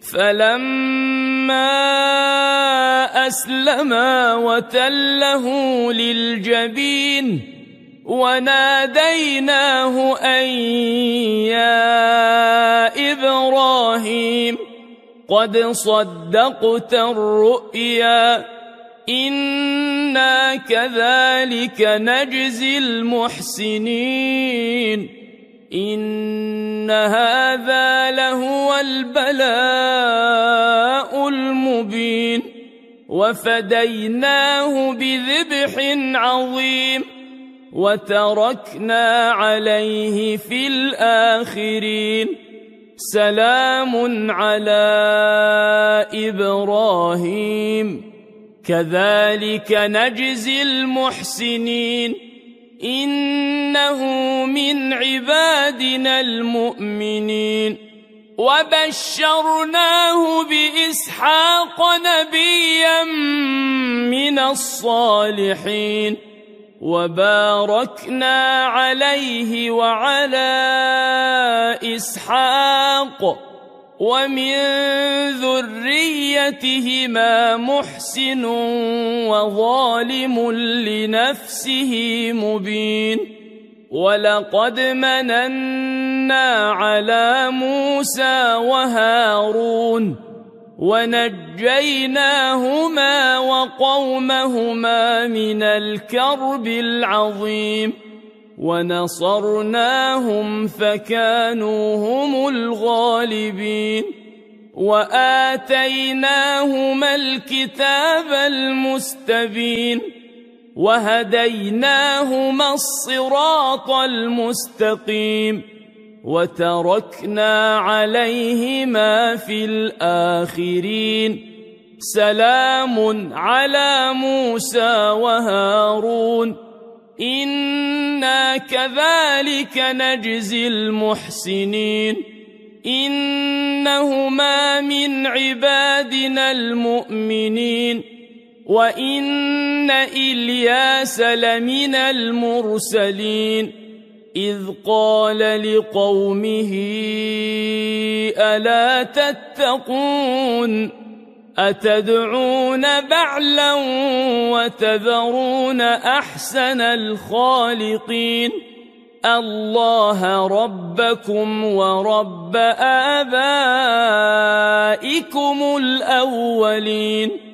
فلما أسلما وتله للجبين وناديناه أن يا إبراهيم قد صدقت الرؤيا إنا كذلك نجزي المحسنين إن هذا لهو البلاء المبين وفديناه بذبح عظيم وتركنا عليه في الآخرين سلام على إبراهيم كذلك نجزي المحسنين إنه من عبادنا المؤمنين وبشرناه بإسحاق نبيا من الصالحين وباركنا عليه وعلى إسحاق ومن ذريتهما محسن وظالم لنفسه مبين ولقد مننا على موسى وهارون ونجيناهما وقومهما من الكرب العظيم ونصرناهم فكانوا هم الغالبين وآتيناهما الكتاب المستبين وهديناهما الصراط المستقيم وتركنا عليهما في الآخرين سلام على موسى وهارون إنا كذلك نجزي المحسنين إنهما من عبادنا المؤمنين وإن إلياس لمن المرسلين إذ قال لقومه ألا تتقون أتدعون بعلا وتذرون أحسن الخالقين الله ربكم ورب آبائكم الأولين